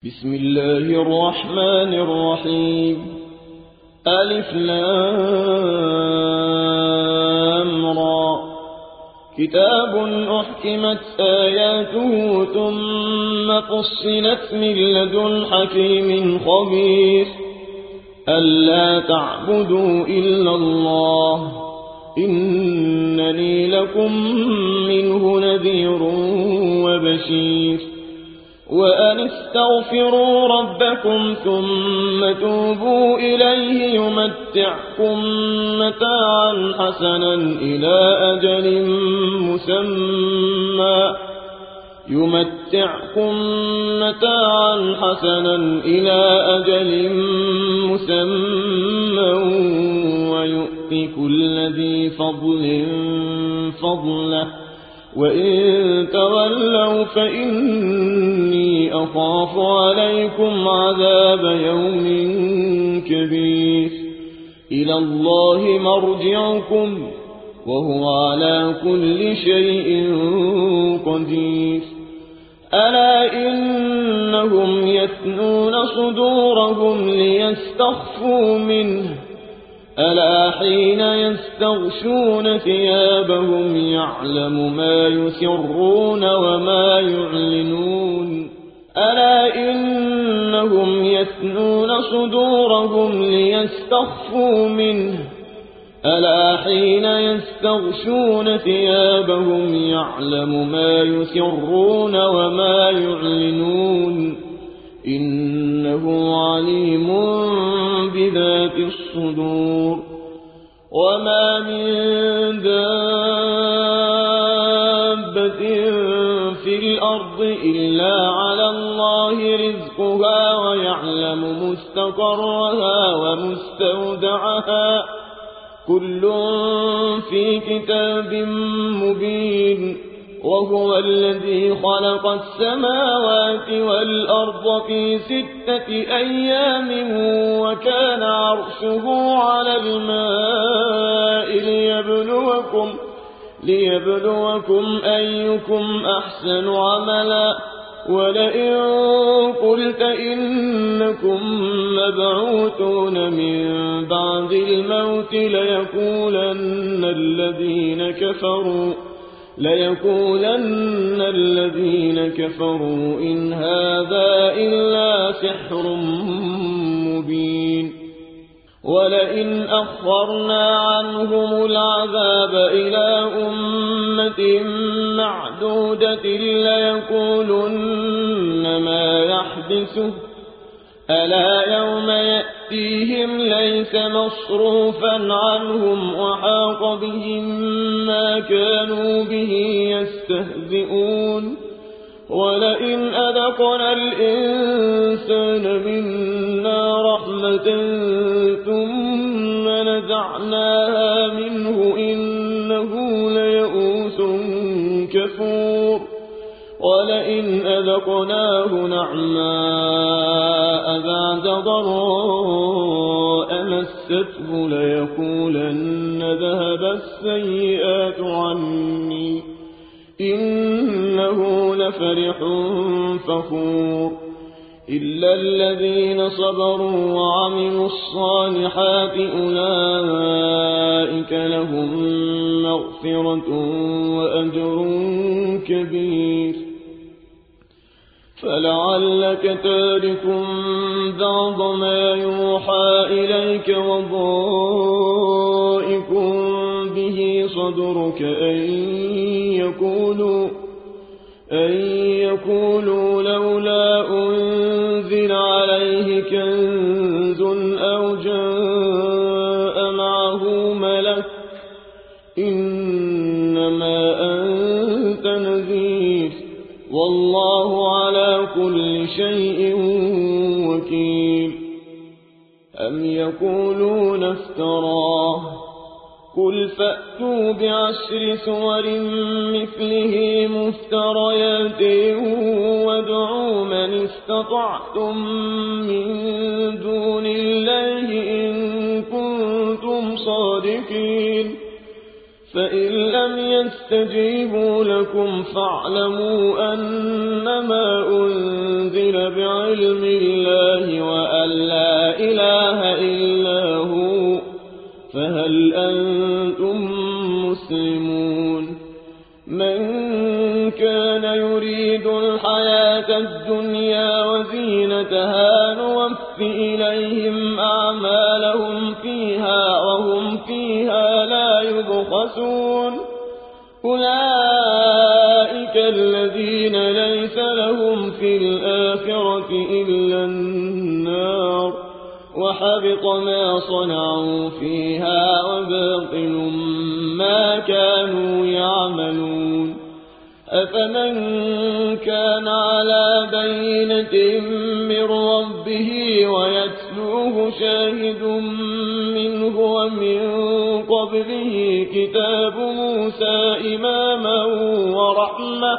بسم الله الرحمن الرحيم. ألف لام را. كتاب أحكمت آياته ثم فصلت من لدن حكيم خبير ألا تعبدوا إلا الله إنني لكم منه نذير وبشير. وأن استغفروا ربكم ثم توبوا إليه يمتعكم متاعا حسنا إلى أجل مسمى ويؤتي كل ذي فضل فضله وإن تولوا فإني أخاف عليكم عذاب يوم كبير. إلى الله مرجعكم وهو على كل شيء قدير. ألا إنهم يثنون صدورهم ليستخفوا منه ألا حين يستغشون ثيابهم يعلم ما يسرون وما يعلنون. ألا إنهم يثنون صدورهم ليستخفوا منه ألا حين يستغشون ثيابهم يعلم ما يسرون وما يعلنون إنه عليم بذات الصدور. وما من دابة في الأرض إلا على الله رزقها ويعلم مستقرها ومستودعها كل في كتاب مبين. وهو الذي خلق السماوات والأرض في 6 أيام وكان عرشه على الماء ليبلوكم أيكم أحسن عملا. ولئن قلت إنكم مبعوثون من بعد الموت ليقولن الذين كفروا إن هذا إلا سحر مبين. ولئن أخرنا عنهم العذاب إلى أمة معدودة ليقولن ما يحدثه ألا يوم يأتيهم ليس مصروفا عنهم وحاق بهم ما كانوا به يستهزئون. ولئن أذقنا الإنسان منا رحمة ثم نزعناها منه إنه ليئوس كفور. ولئن أذقناه نعماء بعد ضراء مسته ليقولن ذهب السيئات عني إنه لفرح فخور. إلا الذين صبروا وعملوا الصالحات أولئك لهم مغفرة وأجر كبير. فلعلك تارك بعض ما يوحى إليك وضائق به صدرك أن يقولوا لولا أنزل عليه كنز أو جاء معه ملك إنما أنت نذير والله على كل شيء وكيل. أم يقولون افتراه قل فأتوا ب10 سور مثله مفتريات وادعوا من استطعتم من دون الله إن كنتم صادقين. فإن لم يستجيبوا لكم فاعلموا أنما أنزل بعلم الله وأن لا إله إلا هو، فهل أنتم مسلمون؟ من كان يريد الحياة الدنيا وزينتها نوف إليهم أعمالهم فيها وهم فيها لا يبخسون. أولئك الذين ليس لهم في الآخرة إلا النار، وحبط ما صنعوا فيها وباطل ما كانوا يعملون. أفمن كان على بينة من ربه ويتلوه شاهد منه ومن قبله كتاب موسى إماما ورحمة،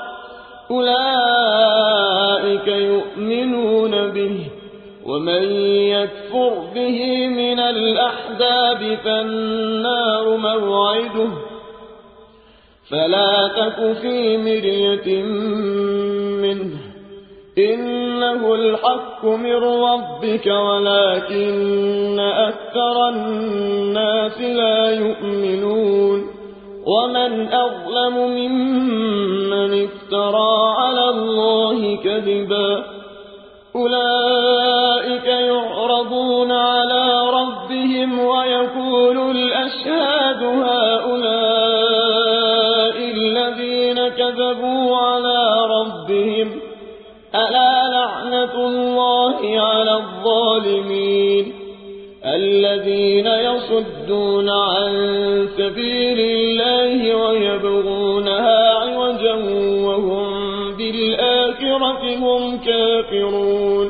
أولئك يؤمنون به، ومن يكفر به من الأحزاب فالنار موعده، فلا تك في مرية منه، إنه الحق من ربك ولكن أكثر الناس لا يؤمنون. ومن أظلم ممن افترى على الله كذبا، أولئك يعرضون على ربهم ويقول الأشهاد هؤلاء الذين كذبوا على ربهم، ألا لعنة الله على الظالمين الذين يصدون عن سبيل الله ويبغونها عوجا وهم بالآخرة هم كافرون.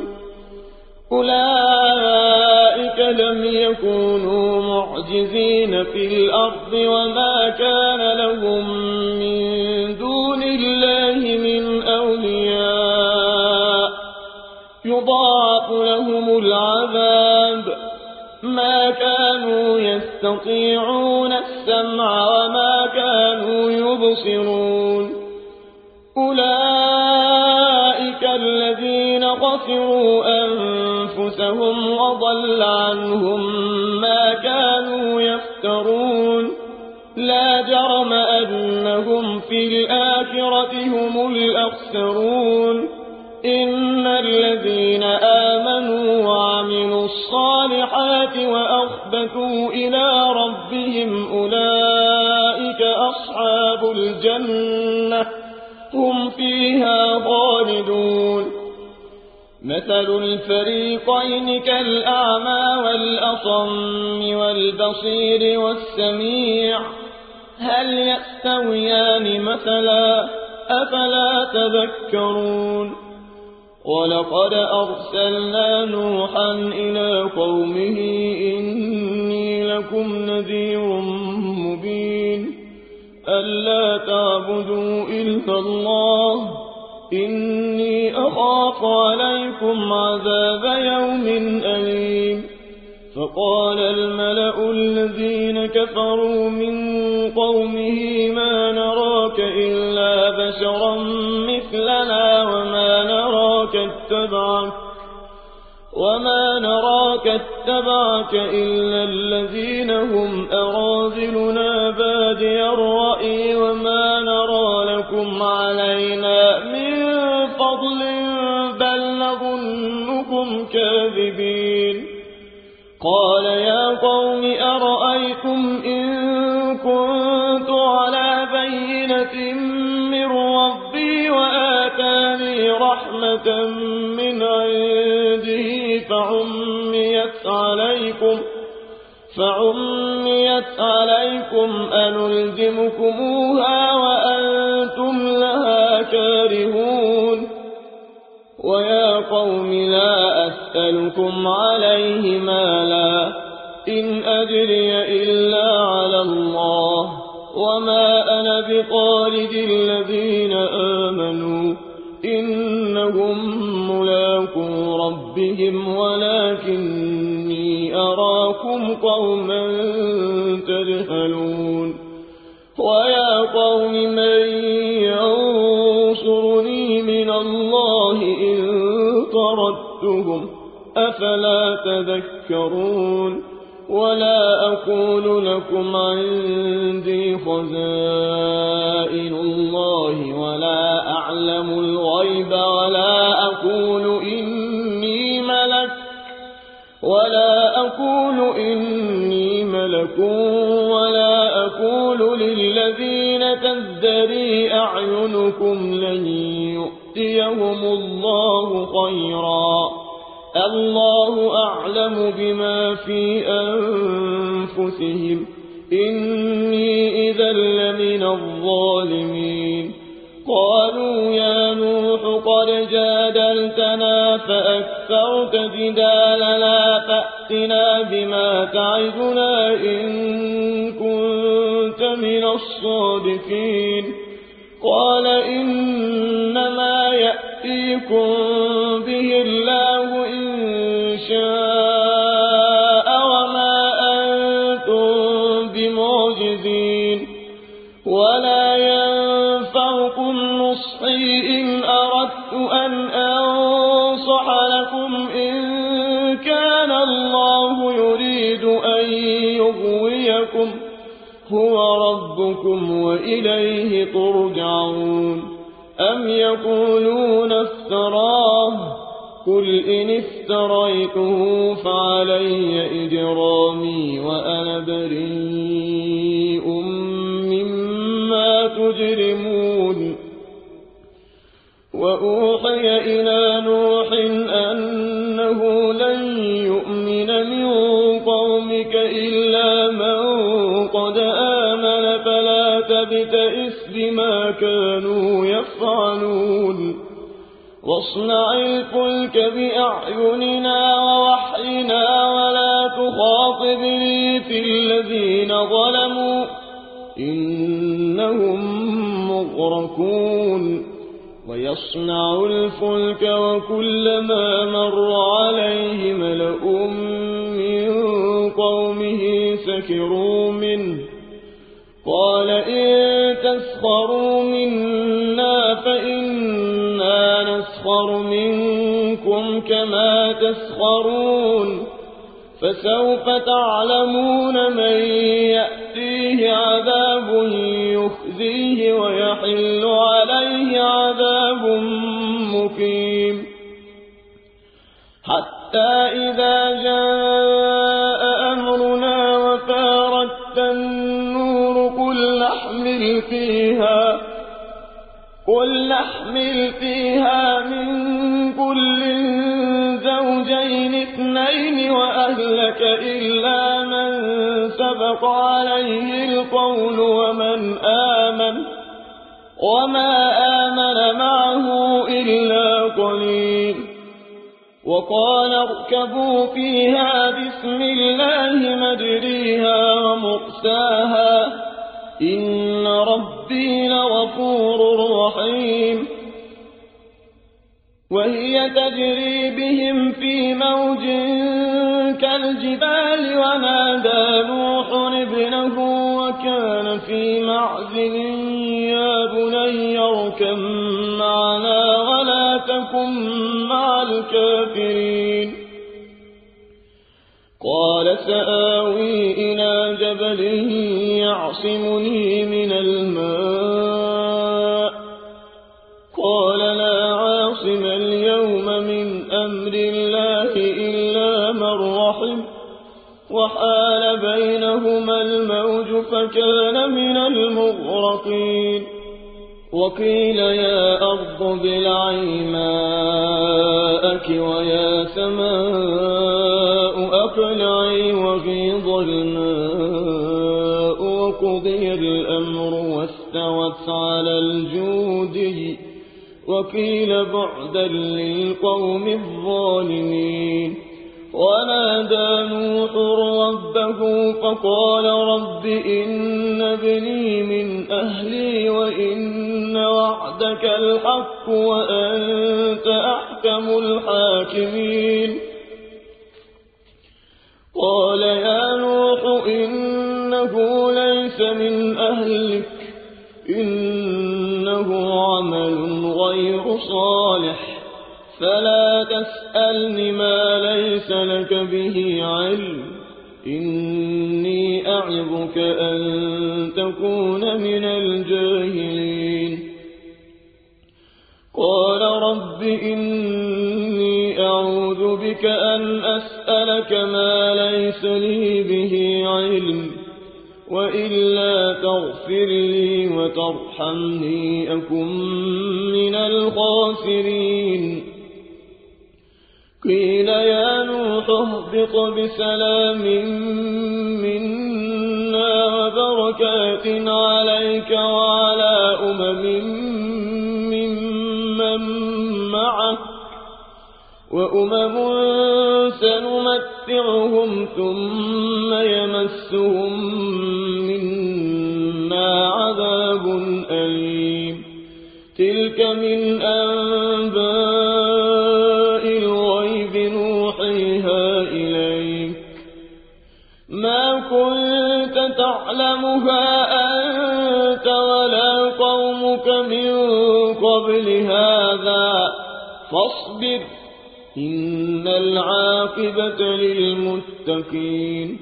أولئك لم يكونوا معجزين في الأرض وما كان لهم من دون الله من أولياء، يضاعف لهم العذاب، ما كانوا يستطيعون السمع وما كانوا يبصرون. أولئك الذين خسروا أنفسهم وضل عنهم ما كانوا يفترون. لا جرم أنهم في الآخرة هم الأخسرون. إن الذين آمنوا وعملوا الصالحات وأخبتوا إلى ربهم أولئك أصحاب الجنة هم فيها خالدون. مثل الفريقين كالأعمى والأصم والبصير والسميع، هل يستويان مثلا؟ أفلا تذكرون. ولقد أرسلنا نوحا إلى قومه إني لكم نذير مبين ألا تعبدوا إلا الله إني أخاف عليكم عذاب يوم أليم. فقال الملأ الذين كفروا من قومه ما نراك إلا بشرا مثلنا وما نراك اتبعك إلا الذين هم أراذلنا بادي الرأي وما نرى لكم علينا من فضل بل نظنكم كاذبين. قال يا قوم أرأيتم إن كنت على بينة من ربي وآتاني رحمة من عنده فعميت عليكم أنلزمكموها وأنتم لها كارهون. ويا قوم لا أسألكم عليه مالا إن أجري إلا على الله وما أنا بطارد الذين آمنوا إنهم ملاقو ربهم ولكني أراكم قوما تجهلون. ويا قوم من ينصرني من الله إن طردتهم أفلا تذكرون ولا أقول لكم عندي خزائن الله ولا أعلم الغيب ولا أقول إني ملك ولا أقول للذين تزدري أعينكم لن يؤتيهم الله خيرا الله أعلم بما في أنفسهم إني إذا لمن الظالمين قالوا يا نوح قد جادلتنا فأكثرت جدالنا فأتنا بما تعدنا إن كنت من الصادقين قال إنما يأتيكم به الله إن شاء وما أنتم بمعجزين ولا ينفعكم نصحي إن أردت أن أنصح لكم إن كان الله يريد أن يغويكم هو ربكم وإليه ترجعون أم يقولون افتراه قل إن افتريته فعلي إجرامي وأنا بريء مما تجرمون وأوحي إلى نوح أنه لن يؤمن من قومك إلا من قد آمن فلا تبتئس بما كانوا يفعلون واصنع الفلك بأعيننا ووحينا ولا تخاطبني في الذين ظلموا إنهم مغرقون ويصنع الفلك وكلما مر عليه ملأ من قومه سكروا منه قال إن تسخروا منا فإنا نسخر منكم كما تسخرون فسوف تعلمون من يأتيه عذاب يخزيه ويحل عليه عذاب مقيم حتى إذا جاء أمرنا وفارت النور قل نحمل فيها من كل زوجين اثنين وأهلك إلا من سبق عليه القول وما آمن معه إلا قليل وقال اركبوا فيها بسم الله مجريها ومرساها إن ربي لغفور رحيم وهي تجري بهم في موج كالجبال ونادى نوح ابنه وكان في معزل يا بني اركب معنا ولا تكن مع الكافرين قال سآوي إلى جبل يعصمني من الماء قال لا عاصم اليوم من أمر الله إلا من رحم وحال بينهما الموج فكان من المغرقين وقيل يا أرض ابلعي ماءك ويا سماء أقلعي وغيض الماء وقضي الأمر واستوت على الجودي وقيل بعدا للقوم الظالمين ونادى نوح ربه فقال رب إن ابني من أهلي وإن وعدك الحق وأنت أحكم الحاكمين قال يا نوح إنه ليس من أهلك إنه عمل غير صالح فلا تسألني ما ليس لك به علم إني أعظك أن تكون من الجاهلين قال رب إني أعوذ بك أن أسألك ما ليس لي به علم وإلا تغفر لي وترحمني أكن من الخاسرين قيل يا نوح اهبط بسلام منا وبركات عليك وعلى ممن معك وأمم سنمتعهم ثم يمسهم منا عذاب أليم تلك من أنباء الغيب نوحيها إليك ما كنت تعلمها أنت ولا قومك من قبل هذا فاصبر إن العاقبة للمتقين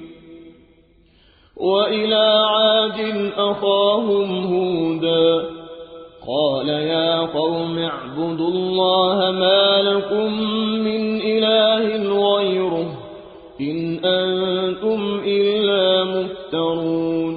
وإلى عاد أخاهم هودا قال يا قوم اعبدوا الله ما لكم من إله غيره إن أنتم إلا مفترون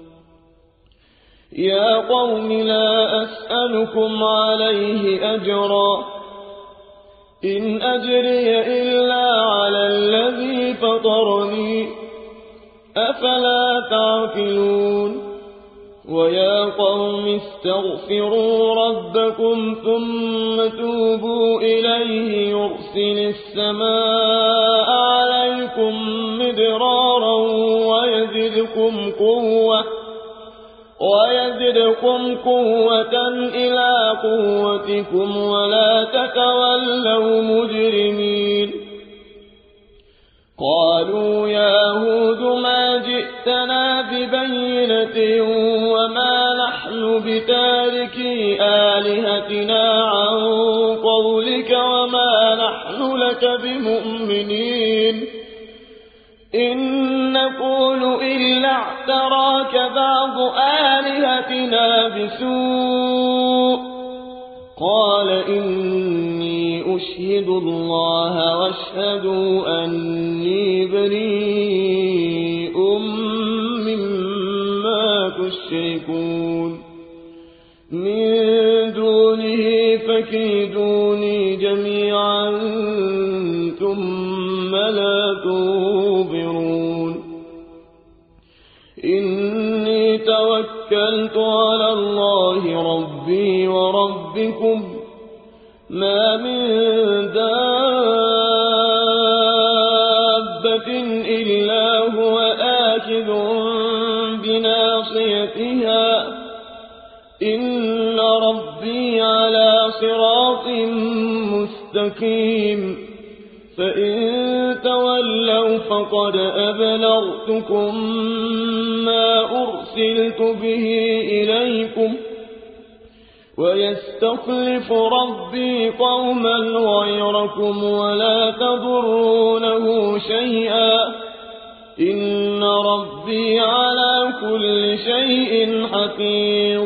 يا قوم لا أسألكم عليه أجرا إن أجري إلا على الذي فطرني أفلا تعقلون ويا قوم استغفروا ربكم ثم توبوا إليه يرسل السماء عليكم مدرارا ويزدكم قوة إلى قوتكم ولا تتولوا مجرمين قالوا يا هود ما جئتنا ببينة وما نحن بتاركي آلهتنا عن قولك وما نحن لك بمؤمنين إن نقول إلا اعتراك بعض آلهتنا بسوء قال إني أشهد الله واشهدوا أني بريء مما تشركون من دونه فكيدوني جميعا ثم لا تنظرون إني توكلت على الله ربي وربكم ما من دابة إلا هو آخذ بناصيتها إن ربي على صراط مستقيم فإن تولوا فقد أبلغتكم ما أرسلت به إليكم ويستخلف ربي قوما غيركم ولا تضرونه شيئا إن ربي على كل شيء حفيظ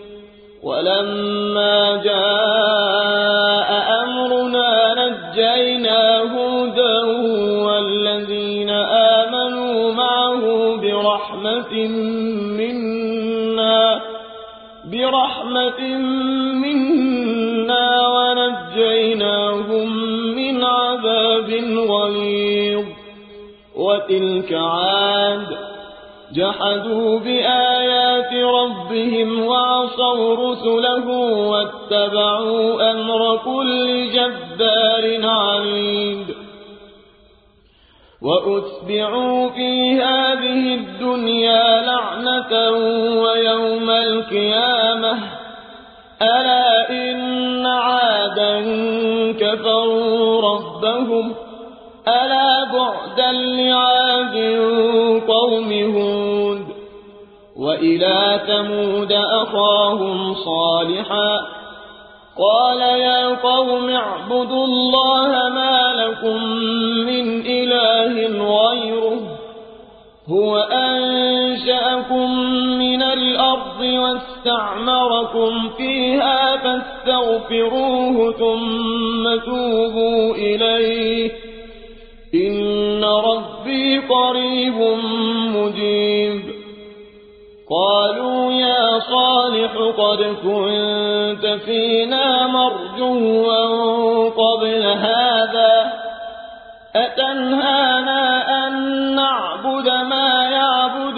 ولما جاء أمرنا نجينا هودا والذين آمنوا معه برحمة منا ونجيناهم من عذاب غليظ وتلك عاد جحدوا بآيات ربهم وعصوا رسله واتبعوا أمر كل جبار عنيد وأتبعوا في هذه الدنيا لعنة ويوم القيامة ألا إن عادا كفروا ربهم ألا بعدا لعاد قوم هود وإلى ثمود أخاهم صالحا قال يا قوم اعبدوا الله ما لكم من إله غيره هو أنشأكم من الأرض واستعمركم فيها فاستغفروه ثم توبوا إليه إن ربي قريب مجيب قالوا يا صالح قد كنت فينا مرجوا قبل هذا أتنهانا أن نعبد ما يعبد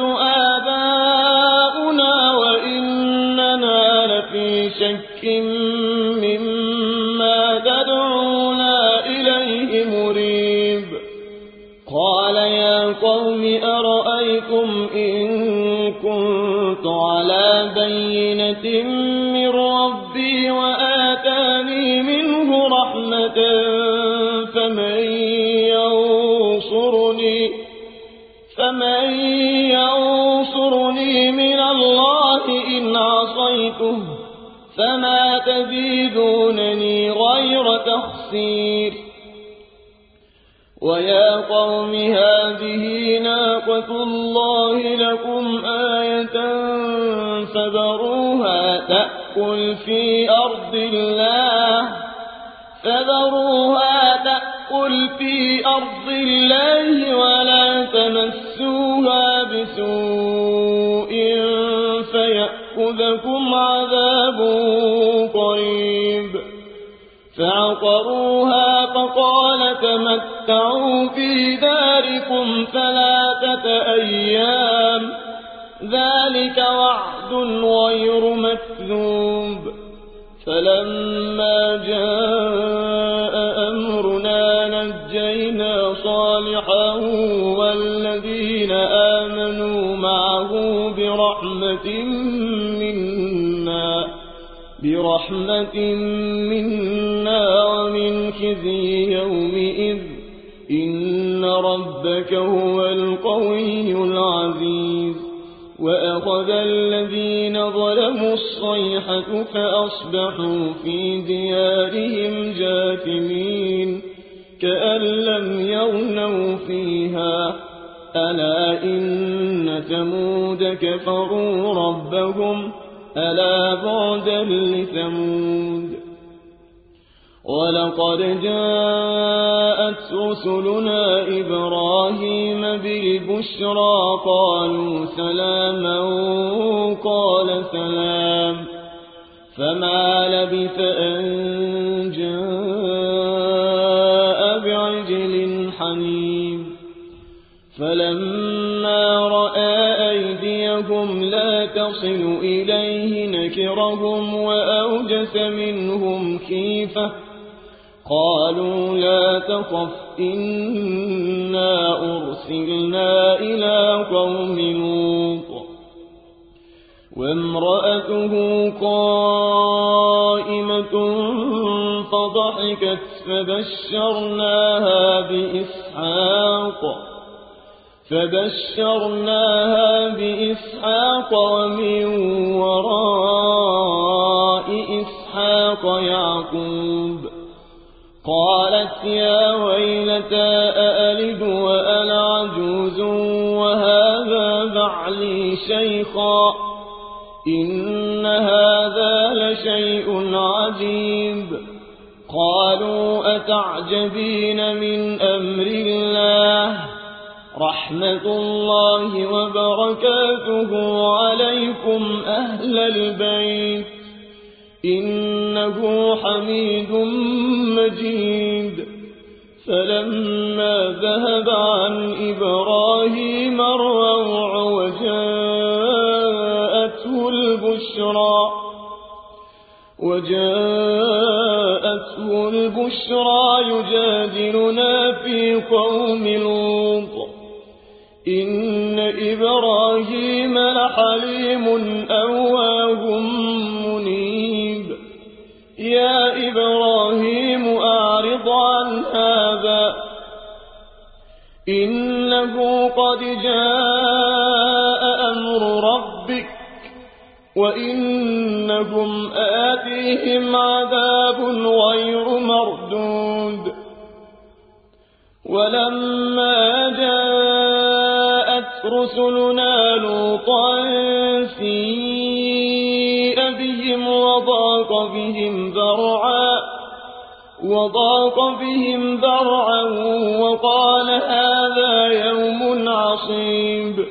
آباؤنا وإننا لفي شك مما تدعونا إليه مريب قال يا قوم أرأيتم إن كنت على بينة من ربي وآتاني منه رحمة فمن ينصرني من الله إن عصيته فما تزيدونني غير تخسير ويا قوم هذه ناقة الله لكم آية فذروها تأكل في أرض الله ولا تمسوها بسوء فيأخذكم عذاب قريب فعقروها فقال تمتعوا في داركم 3 أيام ذلك وعد غير مكذوب فلما جاء أمرنا نجينا صالحا والذين آمنوا معه برحمة منا ومن خزي يومئذ إن ربك هو القوي العزيز وأخذ الذين ظلموا الصيحة فأصبحوا في ديارهم جاثمين كأن لم يغنوا فيها ألا إن ثمود كفروا ربهم ألا بعدا لثمود ولقد جاءت رسلنا إبراهيم بالبشرى قالوا سلاما قال سلام فما لبث أن جاء بعجل حنيذ فلما رأى أيديهم لا تصل إليه نكرهم وأوجس منهم خيفة قالوا لا تخف إنا أرسلنا إلى قوم لوط وامرأته قائمة فضحكت فبشرناها بإسحاق ومن وراء إسحاق يعقوب قالت يا ويلتى أألد وأنا عجوز وهذا بعلي شيخا إن هذا لشيء عجيب قالوا أتعجبين من أمر الله رحمة الله وبركاته عليكم أهل البيت إنه حميد مجيد فلما ذهب عن إبراهيم الروع وجاءته البشرى يجادلنا في قوم لوط إن إبراهيم لحليم أواه منيب يا إبراهيم أعرض عن هذا إنه قد جاء أمر ربك وإنهم آتيهم عذاب غير مردود. ولما جاءت رسلنا لوطا سيء بهم وضاق بهم ذرعا وقال هذا يوم عصيب.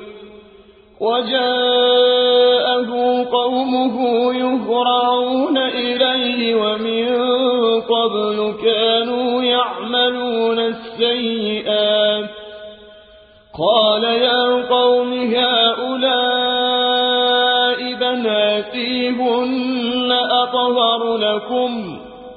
وجاءه قومه يهرعون إليه ومن قبل كانوا يعملون السيئات. قال يا قوم هؤلاء بناتي هن أطهر لكم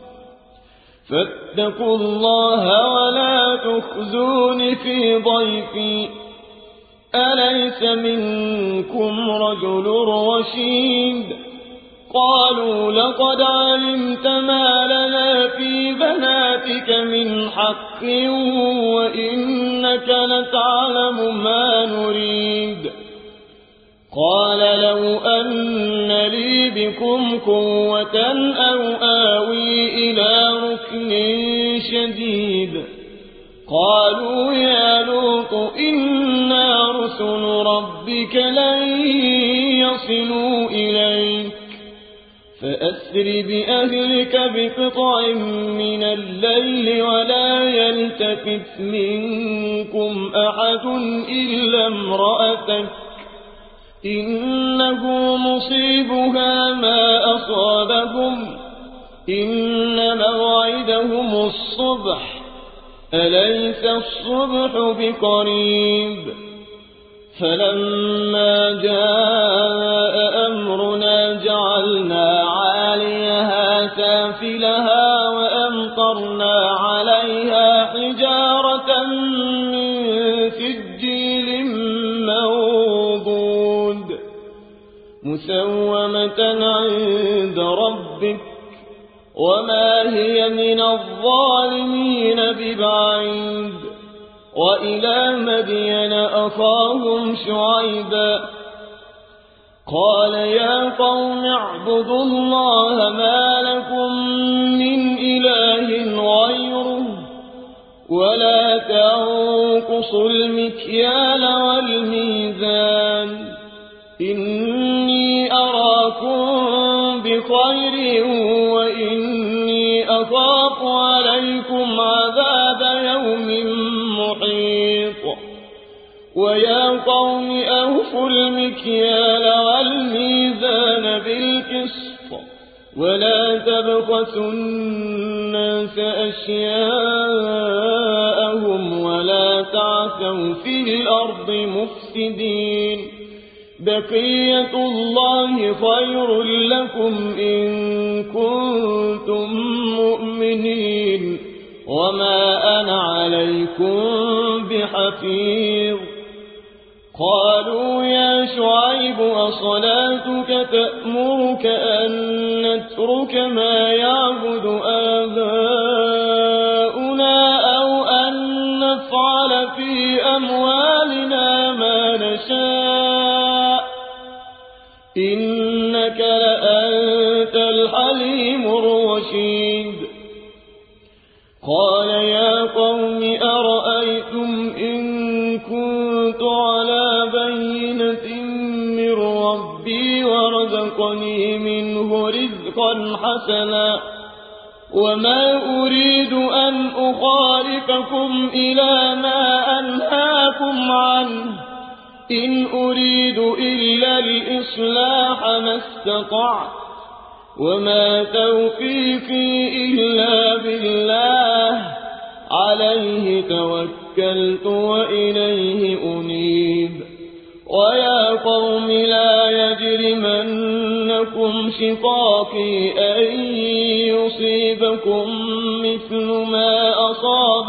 فاتقوا الله ولا تخزون في ضيفي أليس منكم رجل رشيد. قالوا لقد علمت ما لنا في بناتك من حق وإنك لتعلم ما نريد. قال لو أن لي بكم قوة أو آوي إلى ركن شديد. قالوا يا لوط إنا رسل ربك لن يصلوا إليك فأسر بأهلك بقطع من الليل ولا يلتفت منكم أحد إلا امرأتك إنه مصيبها ما أصابهم إن موعدهم الصبح أليس الصبح بقريب. فلما جاء أمرنا جعلنا عاليها سافلها وأمطرنا عليها حجارة من سجيل منضود مسومة عند ربك وما هي من الظالمين ببعيد. وإلى مدين أخاهم شعيبا قال يا قوم اعبدوا الله ما لكم من إله غيره ولا تنقصوا المكيال والميزان إني أراكم بخير وإني أخاف عليكم عذاب يوم محيط. ويا قوم أوفوا المكيال والميزان بالقسط ولا تبخسوا الناس أشياءهم ولا تعثوا في الأرض مفسدين. بقية الله خير لكم إن كنتم مؤمنين وما أنا عليكم بحفيظ. قالوا يا شعيب أصلاتك تأمرك أن نترك ما يعبد آباؤنا أو أن نفعل في أموالنا ما نشاء إنك لأنت الحليم الرشيد. قال يا قوم أرأيتم إن كنت على بينة من ربي ورزقني منه رزقا حسنا وما أريد أن أخالفكم إلى ما أنهاكم عنه إن أريد إلا الإصلاح ما استطعت وما توفيقي إلا بالله عليه توكلت وإليه أنيب. ويا قوم لا يجرمنكم شقاقي أن يصيبكم مثل ما أصاب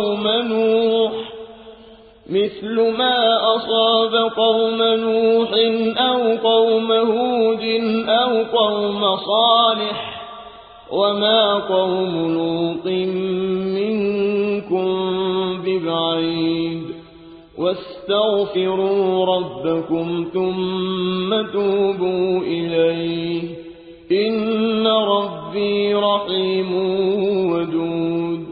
قوم نوح أو قوم هود أو قوم صالح وما قوم لوط منكم ببعيد. واستغفروا ربكم ثم توبوا إليه إن ربي رحيم ودود.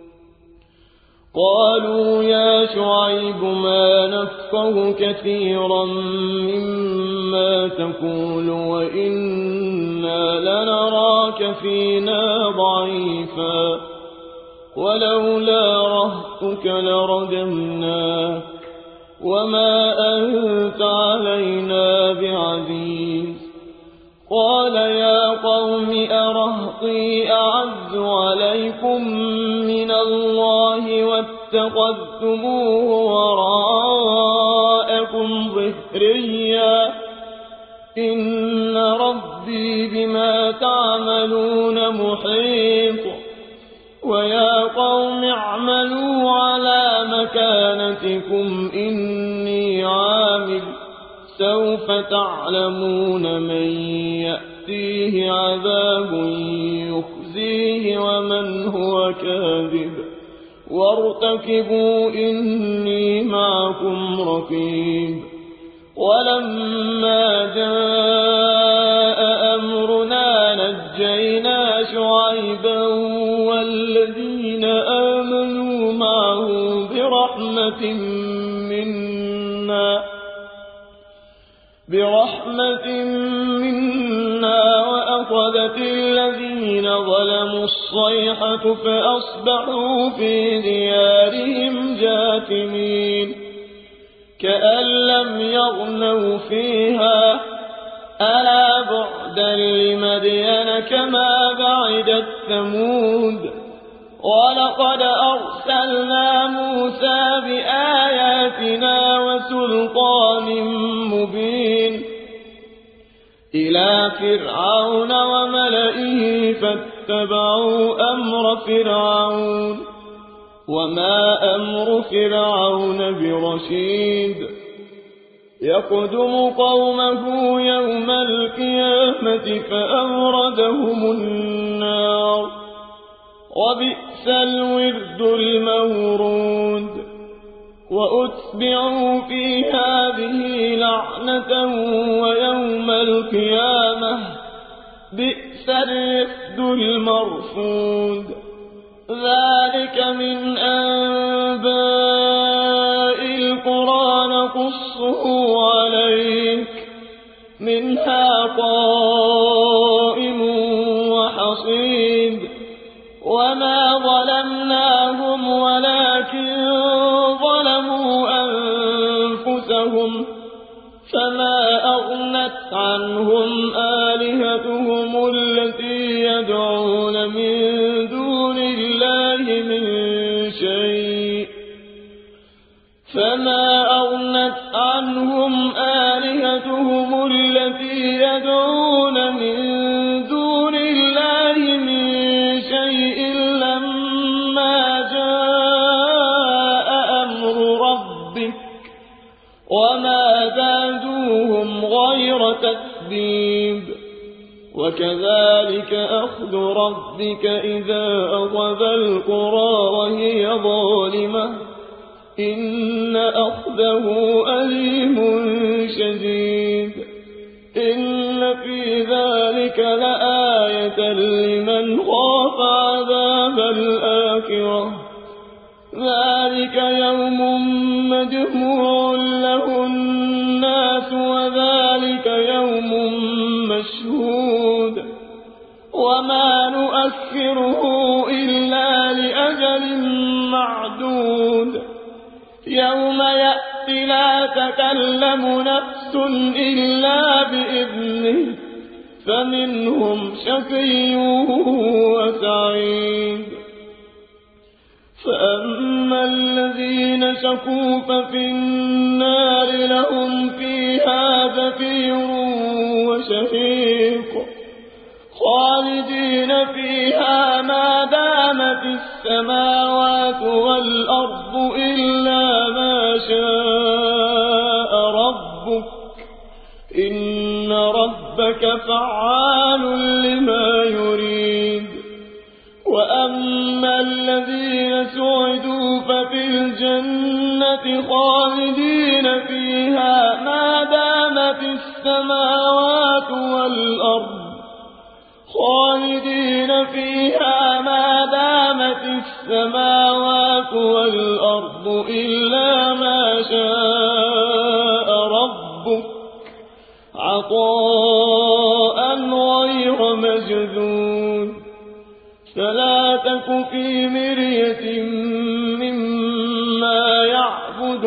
قالوا يا شعيب ما نفقه كثيرا مما تقول وإنا لنراك فينا ضعيفا ولولا رهطك لرجمناك وما أنت علينا بعزيز. قال يا قوم أرهطي أعز عليكم من الله واتخذتموه وراءكم ظهريا إن ربي بما تعملون محيط. ويا قوم اعملوا على مكانتكم إني عامل سوف تعلمون من يأتيه عذاب يخزيه ومن هو كاذب وارتكبوا إني معكم رقيب. ولما جاء أمرنا نجينا شعيبا والذين آمنوا معه برحمة منا وأخذت الذين ظلموا الصيحة فأصبحوا في ديارهم جاثمين كأن لم يغنوا فيها ألا بعدا لمدين كما بعدت ثمود. ولقد أرسلنا موسى بآياتنا وسلطان مبين إلى فرعون وملئه فاتبعوا أمر فرعون وما أمر فرعون برشيد. يقدم قومه يوم القيامة فأوردهم النار وبئس الورد المورود. وأتبعوا في هذه لعنة ويوم القيامة بئس الرفد المرفود. ذلك من أنباء القرى نقصه عليك منها قائم وحصيد. وما ظلمناهم ولكن ظلموا أنفسهم فما أغنت عنهم آلهتهم التي يدعون من دون الله من شيء لما جاء أمر ربك وما زادوهم غير تتبيب. وكذلك أخذ ربك إذا أخذ القرى وهي ظالمة إن أخذه أليم شديد. إن في ذلك لآية لمن خاف عذاب الآخرة. ذلك يوم مجموع له الناس وذلك يوم مشهود وما نؤخره إلا لأجل معدود. يوم يأتي لا تكلم نفس إلا بإذنه فمنهم شقي وسعيد. فأما الذين شقوا ففي النار لهم فيها زفير وشهيق خالدين فيها ما دامت السماوات والأرض إلا ما شاء ربك إن ربك فعال لما يريد. وأما أما الذين سعدوا ففي الجنة خالدين فيها ما دامت السماوات والأرض إلا ما شاء ربك عطاء غير مجذون فلا تك في مرية مما يعبد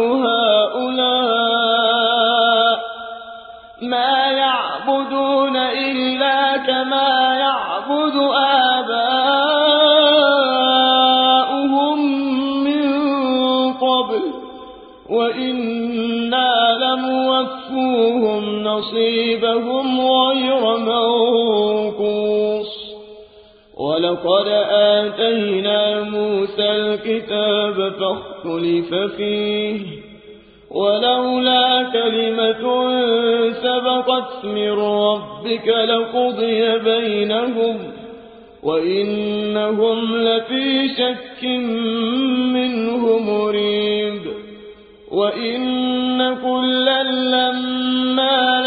هؤلاء ما يعبدون إلا كما يعبد آباؤهم من قبل وإنا لموفوهم نصيبهم غير منقوص ولقد آتينا موسى الكتاب فاختلف فيه ولولا كلمة سبقت من ربك لقضي بينهم وإنهم لفي شك منه مريب وإن كلا لما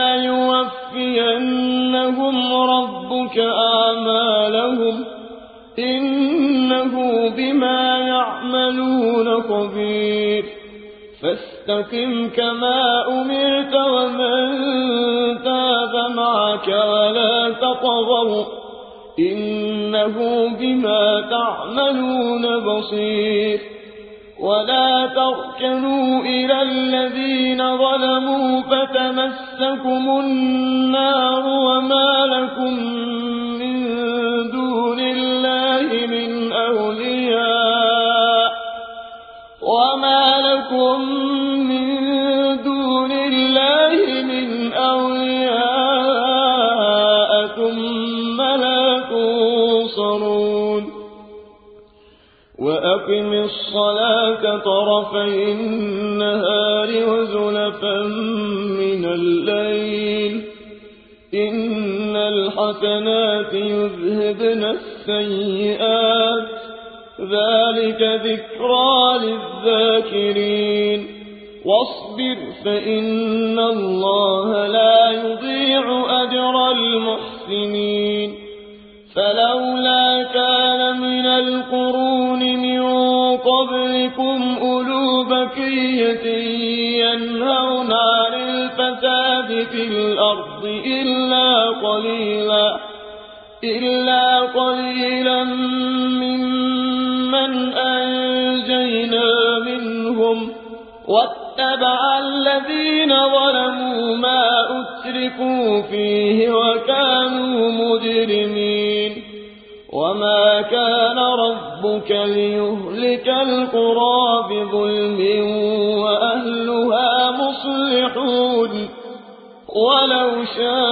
ليوفينهم ربك أعمالهم إنه بما يعملون خبير فاستقم كما أمرت ومن تاب معك ولا تطغوا إنه بما تعملون بصير ولا تركنوا إلى الذين ظلموا فتمسكم النار وما لكم من دون الله من أولياء ثم لا تنصرون وأقم الصلاة طرفي النهار وزلفا من الليل إن الحسنات يذهبن السيئات ذلك ذكرى للذاكرين واصبر فإن الله لا يضيع أجر المحسنين فلولا كان من القرون من قبلكم أولو بقية ينهون عن الفساد في الأرض إلا قليلا ممن أنجينا منهم واتبع الذين ظلموا ما أتركوا فيه وكانوا مجرمين وما كان ربك ليهلك القرى بظلم وأهلها مصلحون ولو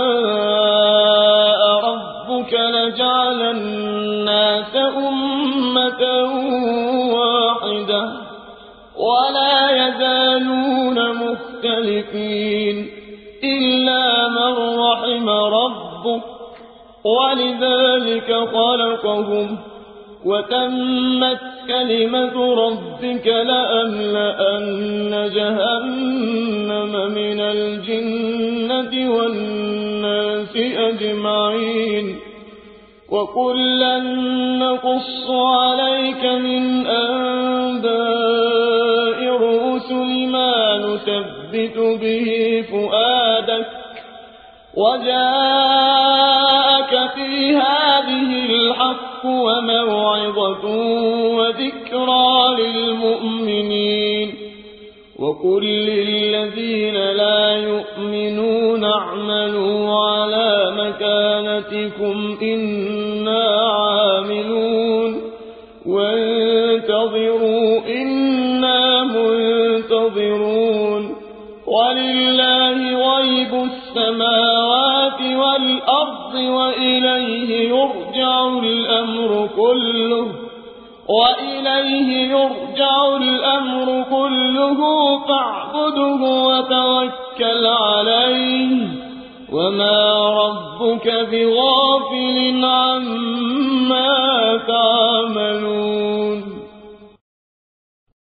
شاء ربك لجعل الناس أمة واحدة ولا يزالون مختلفين إلا من رحم ربك ولذلك خلقهم وتمت كلمة ربك لأملأن جهنم من الجنة والناس أجمعين وكلا نقص عليك من أنباء الرسل ما نثبت به فؤادك وجاءك في هذه الحق وموعظة وذكرى للمؤمنين وقل للذين لا يؤمنون اعملوا على مكانتكم إنا عاملون وانتظروا إنا منتظرون ولله غيب السماوات والأرض وإليه يرجع الأمر كله فاعبده وتوكل عليه وما ربك بغافل عما تعملون